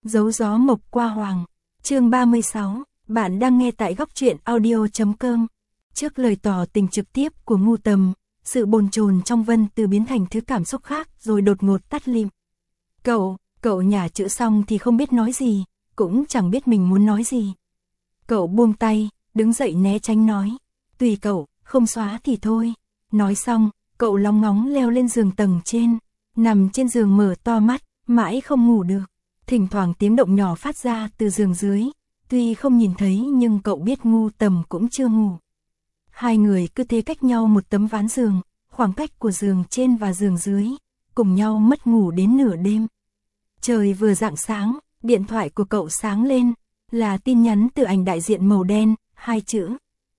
Dấu gió mộc qua hoàng. Chương 36, bạn đang nghe tại góc truyện audio.com. Trước lời tỏ tình trực tiếp của Ngu Tầm, sự bồn chồn trong Vân Từ biến thành thứ cảm xúc khác rồi đột ngột tắt lịm. Cậu nhả chữ xong thì không biết nói gì, cũng chẳng biết mình muốn nói gì. Cậu buông tay, đứng dậy né tránh nói, tùy cậu, không xóa thì thôi. Nói xong, cậu lóng ngóng leo lên giường tầng trên, nằm trên giường mở to mắt, mãi không ngủ được. Thỉnh thoảng tiếng động nhỏ phát ra từ giường dưới, tuy không nhìn thấy nhưng cậu biết Ngu Tầm cũng chưa ngủ. Hai người cứ thế cách nhau một tấm ván giường, khoảng cách của giường trên và giường dưới, cùng nhau mất ngủ đến nửa đêm. Trời vừa rạng sáng, điện thoại của cậu sáng lên, là tin nhắn từ ảnh đại diện màu đen, 2 chữ.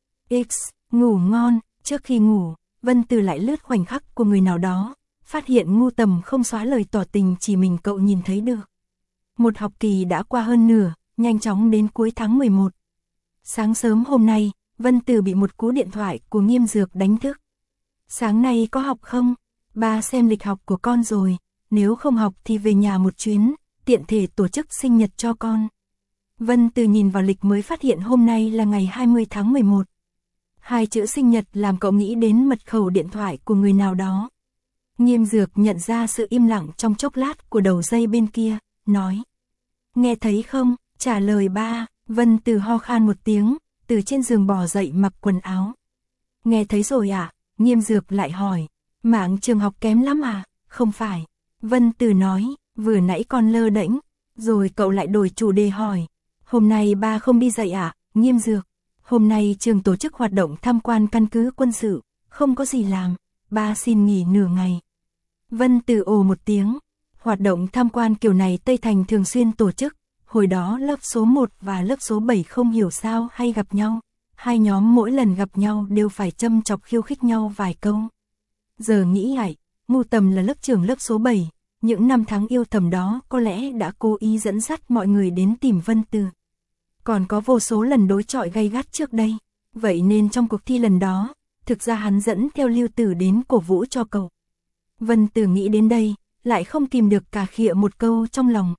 X, ngủ ngon. Trước khi ngủ, Vân Từ lại lướt khoảnh khắc của người nào đó, phát hiện Ngu Tầm không xóa lời tỏ tình chỉ mình cậu nhìn thấy được. Một học kỳ đã qua hơn nửa, nhanh chóng đến cuối tháng 11. Sáng sớm hôm nay, Vân Từ bị một cú điện thoại của Nghiêm Dược đánh thức. Sáng nay có học không? Ba xem lịch học của con rồi, nếu không học thì về nhà một chuyến, tiện thể tổ chức sinh nhật cho con. Vân Từ nhìn vào lịch mới phát hiện hôm nay là ngày 20 tháng 11. 2 chữ sinh nhật làm cậu nghĩ đến mật khẩu điện thoại của người nào đó. Nghiêm Dược nhận ra sự im lặng trong chốc lát của đầu dây bên kia, nói. Nghe thấy không? Trả lời ba. Vân Từ ho khan một tiếng, từ trên giường bò dậy mặc quần áo. Nghe thấy rồi ạ? Nghiêm Dược lại hỏi. Mạng trường học kém lắm à? Không phải. Vân Từ nói, vừa nãy con lơ đễnh. Rồi cậu lại đổi chủ đề hỏi. Hôm nay ba không đi dạy ạ? Nghiêm Dược. Hôm nay trường tổ chức hoạt động tham quan căn cứ quân sự, không có gì làm, ba xin nghỉ nửa ngày. Vân Từ ồ một tiếng, hoạt động tham quan kiểu này Tây Thành thường xuyên tổ chức, hồi đó lớp số 1 và lớp số 7 không hiểu sao hay gặp nhau, hai nhóm mỗi lần gặp nhau đều phải châm chọc khiêu khích nhau vài câu. Giờ nghĩ lại, Ngu Tầm là lớp trưởng lớp số 7, những năm tháng yêu thầm đó có lẽ đã cố ý dẫn dắt mọi người đến tìm Vân Từ. Còn có vô số lần đối chọi gay gắt trước đây, vậy nên trong cuộc thi lần đó, thực ra hắn dẫn theo Lưu Tử đến cổ vũ cho cậu. Vân Từ nghĩ đến đây, lại không kìm được cả khịa một câu trong lòng,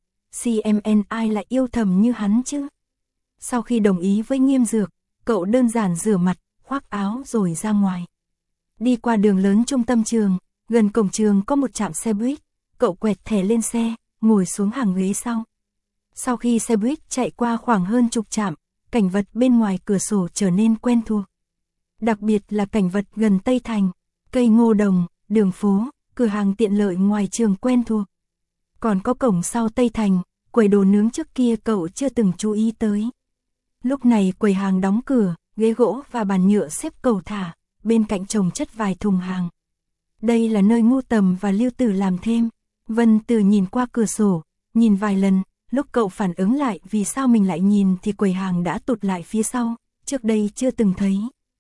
CMN ai lại yêu thầm như hắn chứ? Sau khi đồng ý với Nghiêm Dược, cậu đơn giản rửa mặt, khoác áo rồi ra ngoài. Đi qua đường lớn trung tâm trường, gần cổng trường có một trạm xe buýt, cậu quẹt thẻ lên xe, ngồi xuống hàng ghế sau. Sau khi xe buýt chạy qua khoảng hơn chục trạm, cảnh vật bên ngoài cửa sổ trở nên quen thuộc. Đặc biệt là cảnh vật gần Tây Thành, cây ngô đồng, đường phố, cửa hàng tiện lợi ngoài trường quen thuộc. Còn có cổng sau Tây Thành, quầy đồ nướng trước kia cậu chưa từng chú ý tới. Lúc này quầy hàng đóng cửa, ghế gỗ và bàn nhựa xếp cầu thả, bên cạnh chồng chất vài thùng hàng. Đây là nơi Ngu Tầm và Lưu Tử làm thêm. Vân Từ nhìn qua cửa sổ, nhìn vài lần. Lúc cậu phản ứng lại vì sao mình lại nhìn thì quầy hàng đã tụt lại phía sau, trước đây chưa từng thấy.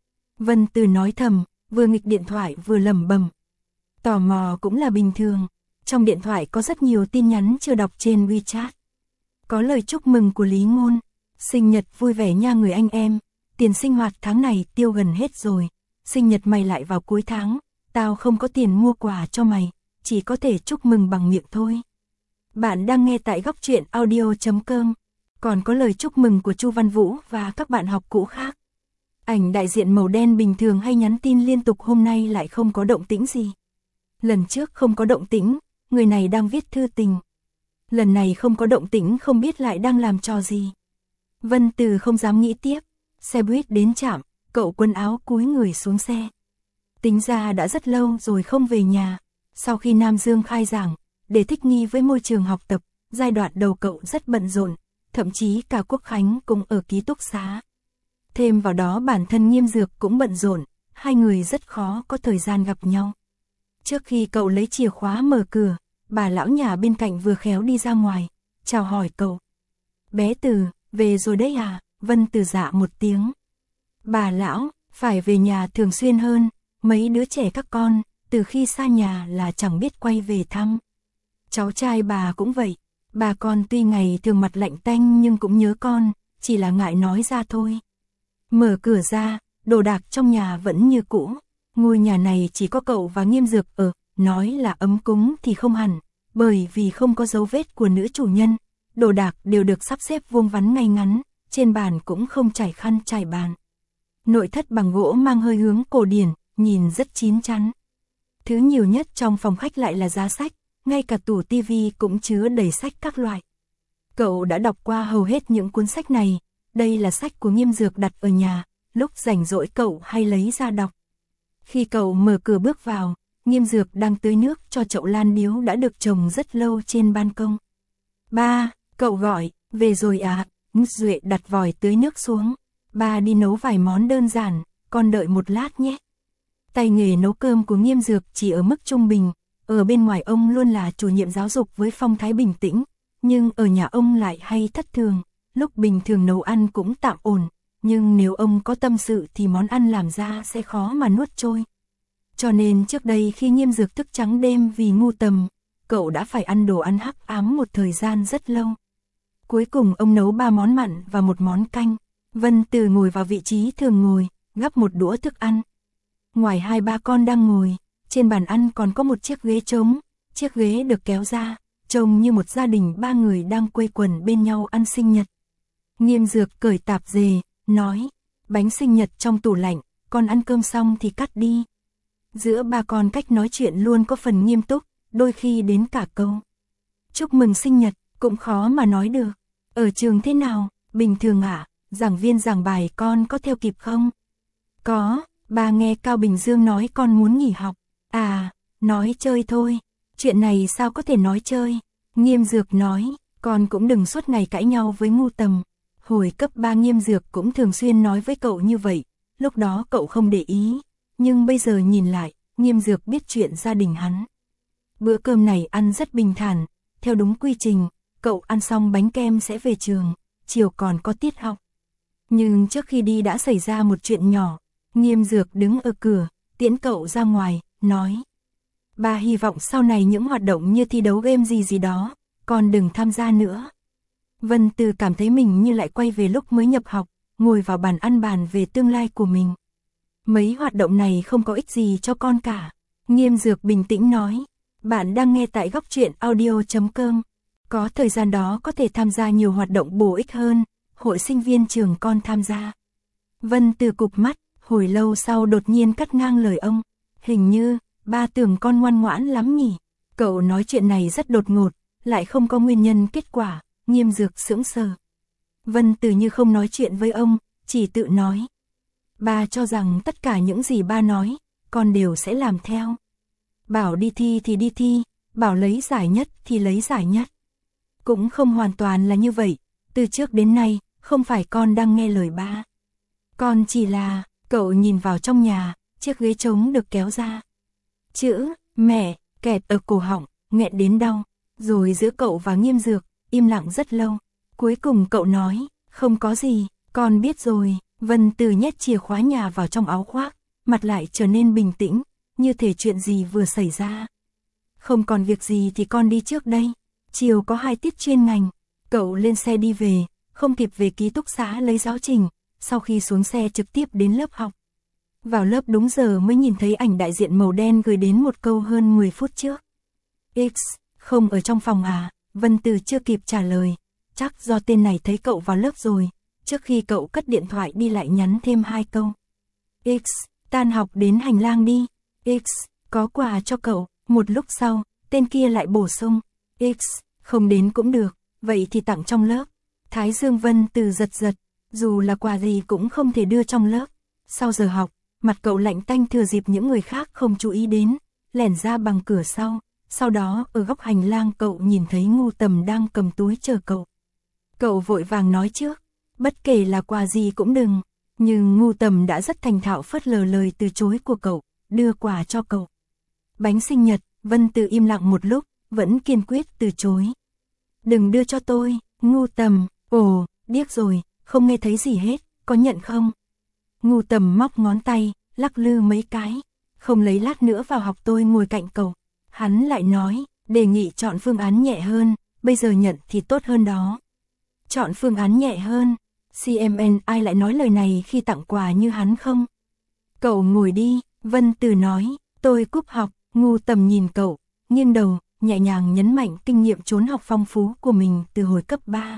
Vân Từ nói thầm, vừa nghịch điện thoại vừa lẩm bẩm. Tò mò cũng là bình thường, trong điện thoại có rất nhiều tin nhắn chưa đọc trên WeChat. Có lời chúc mừng của Lý Ngôn, sinh nhật vui vẻ nha người anh em, tiền sinh hoạt tháng này tiêu gần hết rồi, sinh nhật mày lại vào cuối tháng, tao không có tiền mua quà cho mày, chỉ có thể chúc mừng bằng miệng thôi. Bạn đang nghe tại góc truyện audio.com. Còn có lời chúc mừng của Chu Văn Vũ và các bạn học cũ khác. Ảnh đại diện màu đen bình thường hay nhắn tin liên tục hôm nay lại không có động tĩnh gì. Lần trước không có động tĩnh, người này đang viết thư tình. Lần này không có động tĩnh không biết lại đang làm trò gì. Vân Từ không dám nghĩ tiếp. Xe buýt đến trạm, cậu quần áo cúi người xuống xe. Tính ra đã rất lâu rồi không về nhà. Sau khi Nam Dương khai giảng, để thích nghi với môi trường học tập, giai đoạn đầu cậu rất bận rộn, thậm chí cả Quốc Khánh cũng ở ký túc xá. Thêm vào đó bản thân Nghiêm Dược cũng bận rộn, hai người rất khó có thời gian gặp nhau. Trước khi cậu lấy chìa khóa mở cửa, bà lão nhà bên cạnh vừa khéo đi ra ngoài, chào hỏi cậu. Bé Từ, về rồi đấy à? Vân Từ dạ một tiếng. Bà lão, phải về nhà thường xuyên hơn, mấy đứa trẻ các con, từ khi xa nhà là chẳng biết quay về thăm. Cháu trai bà cũng vậy, bà con tuy ngày thường mặt lạnh tanh nhưng cũng nhớ con, chỉ là ngại nói ra thôi. Mở cửa ra, đồ đạc trong nhà vẫn như cũ, ngôi nhà này chỉ có cậu và Nghiêm Dược ở, nói là ấm cúng thì không hẳn, bởi vì không có dấu vết của nữ chủ nhân, đồ đạc đều được sắp xếp vuông vắn ngay ngắn, trên bàn cũng không trải khăn trải bàn. Nội thất bằng gỗ mang hơi hướng cổ điển, nhìn rất chín chắn. Thứ nhiều nhất trong phòng khách lại là giá sách, ngay cả tủ tivi cũng chứa đầy sách các loại. Cậu đã đọc qua hầu hết những cuốn sách này, đây là sách của Nghiêm Dược đặt ở nhà, lúc rảnh rỗi cậu hay lấy ra đọc. Khi cậu mở cửa bước vào, Nghiêm Dược đang tưới nước cho chậu lan điếu đã được trồng rất lâu trên ban công. Ba, cậu gọi, về rồi à? Duệ đặt vòi tưới nước xuống. Ba đi nấu vài món đơn giản, con đợi một lát nhé. Tay nghề nấu cơm của Nghiêm Dược chỉ ở mức trung bình, ở bên ngoài ông luôn là chủ nhiệm giáo dục với phong thái bình tĩnh, nhưng ở nhà ông lại hay thất thường, lúc bình thường nấu ăn cũng tạm ổn, nhưng nếu ông có tâm sự thì món ăn làm ra sẽ khó mà nuốt trôi. Cho nên trước đây khi Nghiêm Dược thức trắng đêm vì ngu tầm, cậu đã phải ăn đồ ăn hắc ám một thời gian rất lâu. Cuối cùng ông nấu 3 món mặn và 1 món canh. Vân Từ ngồi vào vị trí thường ngồi, gắp một đũa thức ăn. Ngoài 2-3 con đang ngồi, trên bàn ăn còn có một chiếc ghế trống, chiếc ghế được kéo ra, trông như một gia đình 3 người đang quây quần bên nhau ăn sinh nhật. Nghiêm Dược cởi tạp dề, nói, bánh sinh nhật trong tủ lạnh, con ăn cơm xong thì cắt đi. Giữa 3 con cách nói chuyện luôn có phần nghiêm túc, đôi khi đến cả câu chúc mừng sinh nhật, cũng khó mà nói được. Ở trường thế nào, bình thường ạ? Giảng viên giảng bài con có theo kịp không? Có, bà nghe Cao Bình Dương nói con muốn nghỉ học. À, nói chơi thôi. Chuyện này sao có thể nói chơi? Nghiêm Dược nói, con cũng đừng suốt ngày cãi nhau với ngu tầm. Hồi cấp 3 Nghiêm Dược cũng thường xuyên nói với cậu như vậy, lúc đó cậu không để ý. Nhưng bây giờ nhìn lại, Nghiêm Dược biết chuyện gia đình hắn. Bữa cơm này ăn rất bình thản, theo đúng quy trình, cậu ăn xong bánh kem sẽ về trường, chiều còn có tiết học. Nhưng trước khi đi đã xảy ra một chuyện nhỏ, Nghiêm Dược đứng ở cửa, tiễn cậu ra ngoài, nói. Bà hy vọng sau này những hoạt động như thi đấu game gì đó, con đừng tham gia nữa. Vân Từ cảm thấy mình như lại quay về lúc mới nhập học, ngồi vào bàn ăn bàn về tương lai của mình. Mấy hoạt động này không có ích gì cho con cả. Nghiêm Dược bình tĩnh nói, bạn đang nghe tại Góc Truyện Audio.com. Có thời gian đó có thể tham gia nhiều hoạt động bổ ích hơn, hội sinh viên trường con tham gia. Vân Từ cụp mắt, hồi lâu sau đột nhiên cắt ngang lời ông. Hình như, ba tưởng con ngoan ngoãn lắm nhỉ. Cậu nói chuyện này rất đột ngột, lại không có nguyên nhân kết quả, Nghiêm Dược sững sờ. Vân Từ như không nói chuyện với ông, chỉ tự nói. Ba cho rằng tất cả những gì ba nói, con đều sẽ làm theo. Bảo đi thi thì đi thi, bảo lấy giải nhất thì lấy giải nhất. Cũng không hoàn toàn là như vậy, từ trước đến nay, không phải con đang nghe lời ba. Con chỉ là, cậu nhìn vào trong nhà, chiếc ghế trống được kéo ra. Chữ, mẹ, kẹt ở cổ họng, nghẹn đến đau, rồi giữa cậu và Nghiêm Dược, im lặng rất lâu. Cuối cùng cậu nói, không có gì, con biết rồi. Vân Từ nhét chìa khóa nhà vào trong áo khoác, mặt lại trở nên bình tĩnh, như thể chuyện gì vừa xảy ra. Không còn việc gì thì con đi trước đây. Chiều có 2 tiết chuyên ngành, cậu lên xe đi về, không kịp về ký túc xá lấy giáo trình, sau khi xuống xe trực tiếp đến lớp học. Vào lớp đúng giờ mới nhìn thấy ảnh đại diện màu đen gửi đến một câu hơn 10 phút trước. X, không ở trong phòng à? Vân Từ chưa kịp trả lời, chắc do tên này thấy cậu vào lớp rồi, trước khi cậu cất điện thoại đi lại nhắn thêm 2 câu. X, tan học đến hành lang đi. X, có quà cho cậu. Một lúc sau, tên kia lại bổ sung. X, không đến cũng được, vậy thì tặng trong lớp. Thái dương Vân Từ giật giật, dù là quà gì cũng không thể đưa trong lớp. Sau giờ học, mặt cậu lạnh tanh thừa dịp những người khác không chú ý đến, lẻn ra bằng cửa sau đó ở góc hành lang cậu nhìn thấy Ngu Tầm đang cầm túi chờ cậu. Cậu vội vàng nói trước, bất kể là quà gì cũng đừng, nhưng Ngu Tầm đã rất thành thạo phớt lờ lời từ chối của cậu, đưa quà cho cậu. Bánh sinh nhật, Vân Từ im lặng một lúc, vẫn kiên quyết từ chối. Đừng đưa cho tôi, Ngu Tầm, ồ, điếc rồi, không nghe thấy gì hết, có nhận không? Ngu Tầm móc ngón tay, lắc lư mấy cái, không lấy lát nữa vào học tôi ngồi cạnh cậu. Hắn lại nói, đề nghị chọn phương án nhẹ hơn, bây giờ nhận thì tốt hơn đó. Chọn phương án nhẹ hơn, CMN ai lại nói lời này khi tặng quà như hắn không? Cậu ngồi đi, Vân Từ nói, tôi cúp học, Ngu Tầm nhìn cậu, nghiêng đầu, nhẹ nhàng nhấn mạnh kinh nghiệm trốn học phong phú của mình từ hồi cấp 3.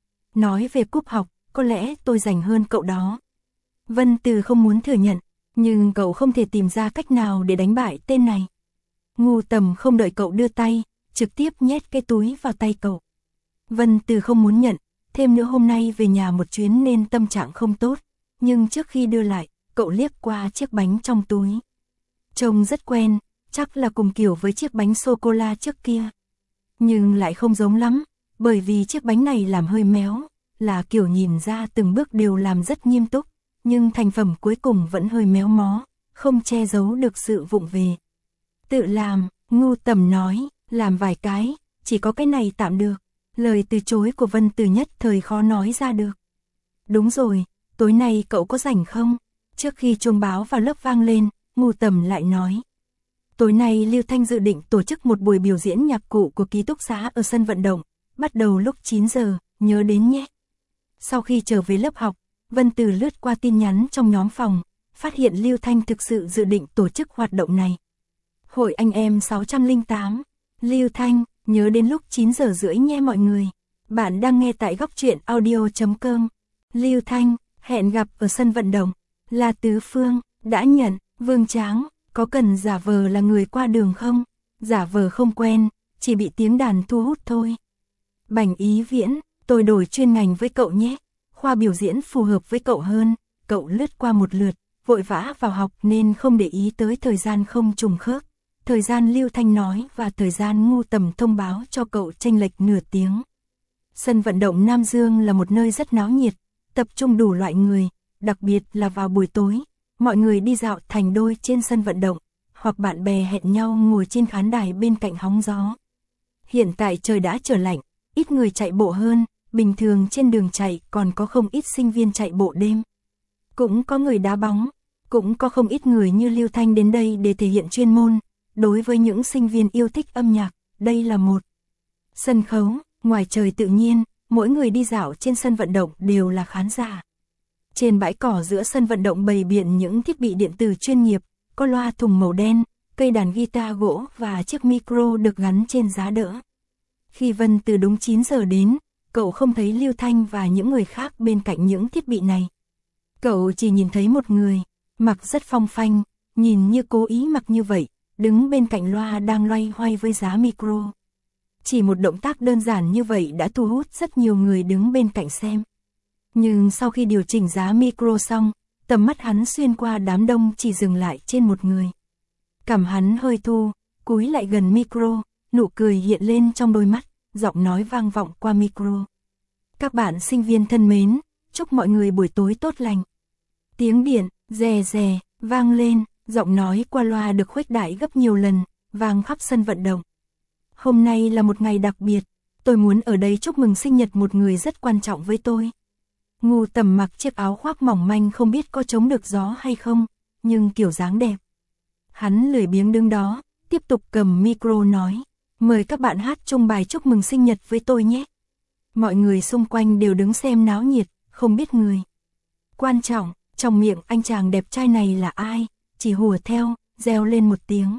Nói về cúp học, có lẽ tôi rảnh hơn cậu đó. Vân Từ không muốn thừa nhận, nhưng cậu không thể tìm ra cách nào để đánh bại tên này. Ngu Tầm không đợi cậu đưa tay, trực tiếp nhét cái túi vào tay cậu. Vân Từ không muốn nhận, thêm nữa hôm nay về nhà một chuyến nên tâm trạng không tốt, nhưng trước khi đưa lại, cậu liếc qua chiếc bánh trong túi. Trông rất quen, chắc là cùng kiểu với chiếc bánh sô-cô-la trước kia. Nhưng lại không giống lắm, bởi vì chiếc bánh này làm hơi méo, là kiểu nhìn ra từng bước đều làm rất nghiêm túc, nhưng thành phẩm cuối cùng vẫn hơi méo mó, không che giấu được sự vụng về. Tự làm, Ngu Tầm nói, làm vài cái, chỉ có cái này tạm được. Lời từ chối của Vân Từ nhất thời khó nói ra được. Đúng rồi, tối nay cậu có rảnh không? Trước khi chuông báo vào lớp vang lên, Ngu Tầm lại nói. Tối nay Lưu Thanh dự định tổ chức một buổi biểu diễn nhạc cụ của ký túc xá ở sân vận động, bắt đầu lúc 9 giờ, nhớ đến nhé. Sau khi trở về lớp học, Vân Từ lướt qua tin nhắn trong nhóm phòng, phát hiện Lưu Thanh thực sự dự định tổ chức hoạt động này. Hội anh em 608, Lưu Thanh, nhớ đến lúc 9 giờ rưỡi nhé mọi người. Bạn đang nghe tại góc truyện audio.com. Lưu Thanh, hẹn gặp ở sân vận động. La Tứ Phương, đã nhận. Vương Tráng, có cần giả vờ là người qua đường không? Giả vờ không quen, chỉ bị tiếng đàn thu hút thôi. Bành Ý Viễn, tôi đổi chuyên ngành với cậu nhé. Khoa biểu diễn phù hợp với cậu hơn. Cậu lướt qua một lượt, vội vã vào học nên không để ý tới thời gian không trùng khớp. Thời gian Lưu Thanh nói và thời gian Ngu Tầm thông báo cho cậu chênh lệch nửa tiếng. Sân vận động Nam Dương là một nơi rất náo nhiệt, tập trung đủ loại người, đặc biệt là vào buổi tối. Mọi người đi dạo thành đôi trên sân vận động, hoặc bạn bè hẹn nhau ngồi trên khán đài bên cạnh hóng gió. Hiện tại trời đã trở lạnh, ít người chạy bộ hơn, bình thường trên đường chạy còn có không ít sinh viên chạy bộ đêm. Cũng có người đá bóng, cũng có không ít người như Lưu Thanh đến đây để thể hiện chuyên môn. Đối với những sinh viên yêu thích âm nhạc, đây là một sân khấu, ngoài trời tự nhiên, mỗi người đi dạo trên sân vận động đều là khán giả. Trên bãi cỏ giữa sân vận động bày biện những thiết bị điện tử chuyên nghiệp, có loa thùng màu đen, cây đàn guitar gỗ và chiếc micro được gắn trên giá đỡ. Khi Vân Từ đúng 9 giờ đến, cậu không thấy Lưu Thanh và những người khác bên cạnh những thiết bị này. Cậu chỉ nhìn thấy một người, mặc rất phong phanh, nhìn như cố ý mặc như vậy, đứng bên cạnh loa đang loay hoay với giá micro. Chỉ một động tác đơn giản như vậy đã thu hút rất nhiều người đứng bên cạnh xem. Nhưng sau khi điều chỉnh giá micro xong, tầm mắt hắn xuyên qua đám đông chỉ dừng lại trên một người. Cằm hắn hơi thu, cúi lại gần micro, nụ cười hiện lên trong đôi mắt, giọng nói vang vọng qua micro. Các bạn sinh viên thân mến, chúc mọi người buổi tối tốt lành. Tiếng điện, rè rè, vang lên, giọng nói qua loa được khuếch đại gấp nhiều lần, vang khắp sân vận động. Hôm nay là một ngày đặc biệt, tôi muốn ở đây chúc mừng sinh nhật một người rất quan trọng với tôi. Ngu Tầm mặc chiếc áo khoác mỏng manh không biết có chống được gió hay không, nhưng kiểu dáng đẹp. Hắn lười biếng đứng đó, tiếp tục cầm micro nói, mời các bạn hát chung bài chúc mừng sinh nhật với tôi nhé. Mọi người xung quanh đều đứng xem náo nhiệt, không biết người quan trọng, trong miệng anh chàng đẹp trai này là ai, chỉ hùa theo, reo lên một tiếng.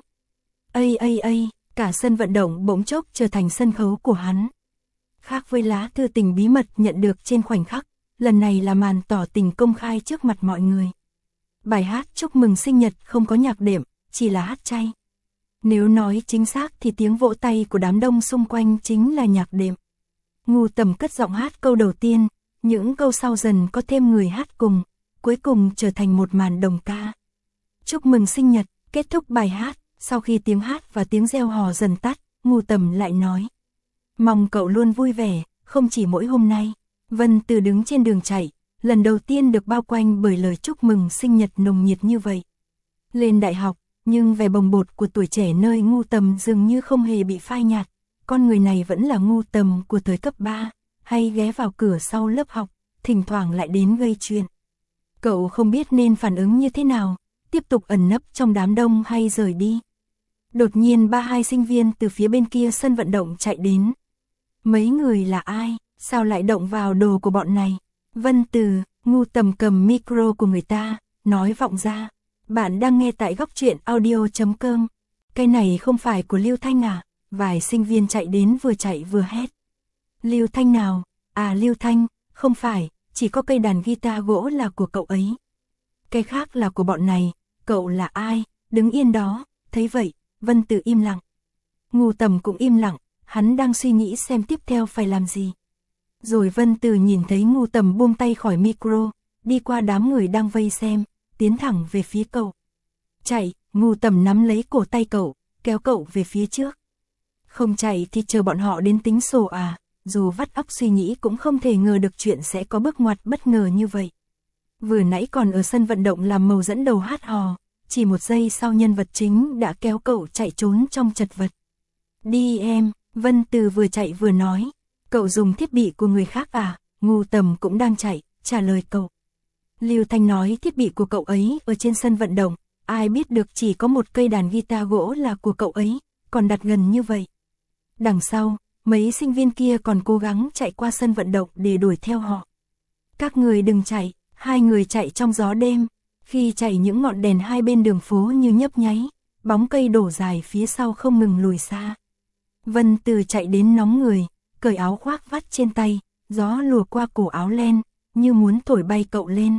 Ây, cả sân vận động bỗng chốc trở thành sân khấu của hắn. Khác với lá thư tình bí mật nhận được trên khoảnh khắc, lần này là màn tỏ tình công khai trước mặt mọi người. Bài hát chúc mừng sinh nhật không có nhạc đệm, chỉ là hát chay. Nếu nói chính xác thì tiếng vỗ tay của đám đông xung quanh chính là nhạc đệm. Ngu Tầm cất giọng hát câu đầu tiên, những câu sau dần có thêm người hát cùng, cuối cùng trở thành một màn đồng ca. Chúc mừng sinh nhật, kết thúc bài hát, sau khi tiếng hát và tiếng reo hò dần tắt, Ngu Tầm lại nói. Mong cậu luôn vui vẻ, không chỉ mỗi hôm nay. Vân Từ đứng trên đường chạy, lần đầu tiên được bao quanh bởi lời chúc mừng sinh nhật nồng nhiệt như vậy. Lên đại học, nhưng vẻ bồng bột của tuổi trẻ nơi Ngu Tầm dường như không hề bị phai nhạt. Con người này vẫn là Ngu Tầm của thời cấp 3, hay ghé vào cửa sau lớp học, thỉnh thoảng lại đến gây chuyện. Cậu không biết nên phản ứng như thế nào, tiếp tục ẩn nấp trong đám đông hay rời đi. Đột nhiên 32 sinh viên từ phía bên kia sân vận động chạy đến. Mấy người là ai, sao lại động vào đồ của bọn này? Vân Từ, Ngu Tầm cầm micro của người ta, nói vọng ra. Bạn đang nghe tại góc truyện audio.com. Cái này không phải của Lưu Thanh à? vài sinh viên chạy đến vừa chạy vừa hét. Lưu Thanh nào? À Lưu Thanh, không phải, chỉ có cây đàn guitar gỗ là của cậu ấy. Cái khác là của bọn này, cậu là ai? Đứng yên đó, thấy vậy, Vân Từ im lặng. Ngô Tầm cũng im lặng, hắn đang suy nghĩ xem tiếp theo phải làm gì. Rồi Vân Từ nhìn thấy Ngô Tầm buông tay khỏi micro, đi qua đám người đang vây xem, tiến thẳng về phía cậu. Chạy, Ngô Tầm nắm lấy cổ tay cậu, kéo cậu về phía trước. Không chạy thì chờ bọn họ đến tính sổ à, dù vắt óc suy nghĩ cũng không thể ngờ được chuyện sẽ có bước ngoặt bất ngờ như vậy. Vừa nãy còn ở sân vận động làm màu dẫn đầu hát hò, chỉ một giây sau nhân vật chính đã kéo cậu chạy trốn trong chật vật. Đi em, Vân Từ vừa chạy vừa nói. Cậu dùng thiết bị của người khác à? Ngô Tầm cũng đang chạy, trả lời cậu. Lưu Thanh nói thiết bị của cậu ấy ở trên sân vận động, ai biết được chỉ có một cây đàn guitar gỗ là của cậu ấy, còn đặt gần như vậy. Đằng sau, mấy sinh viên kia còn cố gắng chạy qua sân vận động để đuổi theo họ. Các người đừng chạy, hai người chạy trong gió đêm, khi chạy những ngọn đèn hai bên đường phố như nhấp nháy, bóng cây đổ dài phía sau không ngừng lùi xa. Vân Từ chạy đến nóng người, cởi áo khoác vắt trên tay, gió lùa qua cổ áo len, như muốn thổi bay cậu lên.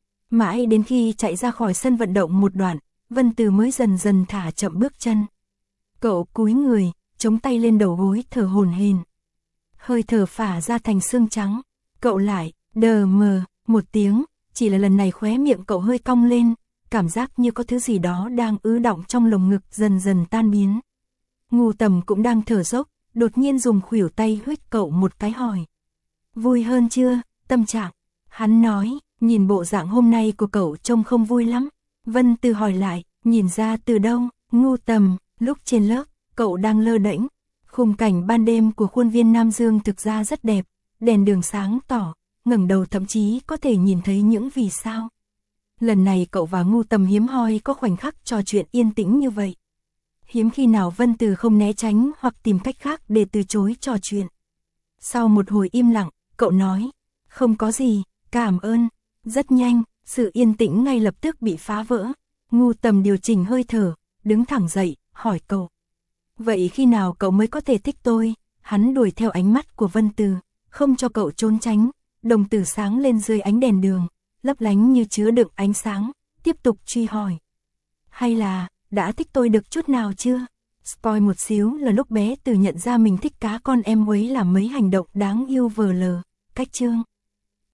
Mãi đến khi chạy ra khỏi sân vận động một đoạn, Vân Từ mới dần dần thả chậm bước chân. Cậu cúi người, chống tay lên đầu gối thở hổn hển. Hơi thở phả ra thành xương trắng, cậu lại, đờ mờ, một tiếng, chỉ là lần này khóe miệng cậu hơi cong lên, cảm giác như có thứ gì đó đang ứ đọng trong lồng ngực dần dần tan biến. Ngô Tầm cũng đang thở dốc, đột nhiên dùng khuỷu tay huých cậu một cái hỏi. Vui hơn chưa, tâm trạng? Hắn nói, nhìn bộ dạng hôm nay của cậu trông không vui lắm. Vân Từ hỏi lại, nhìn ra từ đâu? Ngô Tầm, lúc trên lớp, cậu đang lơ đễnh. Khung cảnh ban đêm của khuôn viên Nam Dương thực ra rất đẹp, đèn đường sáng tỏ, ngẩng đầu thậm chí có thể nhìn thấy những vì sao. Lần này cậu và Ngô Tầm hiếm hoi có khoảnh khắc trò chuyện yên tĩnh như vậy. Hiếm khi nào Vân Từ không né tránh hoặc tìm cách khác để từ chối trò chuyện. Sau một hồi im lặng, cậu nói, không có gì, cảm ơn. Rất nhanh, sự yên tĩnh ngay lập tức bị phá vỡ. Ngô Tầm điều chỉnh hơi thở, đứng thẳng dậy, hỏi cậu. Vậy khi nào cậu mới có thể thích tôi? Hắn đuổi theo ánh mắt của Vân Từ, không cho cậu trốn tránh. Đồng tử sáng lên dưới ánh đèn đường, lấp lánh như chứa đựng ánh sáng, tiếp tục truy hỏi. Hay là, đã thích tôi được chút nào chưa? Spoil một xíu là lúc bé Từ nhận ra mình thích cá con em ấy làm mấy hành động đáng yêu vờ lờ, cách chương.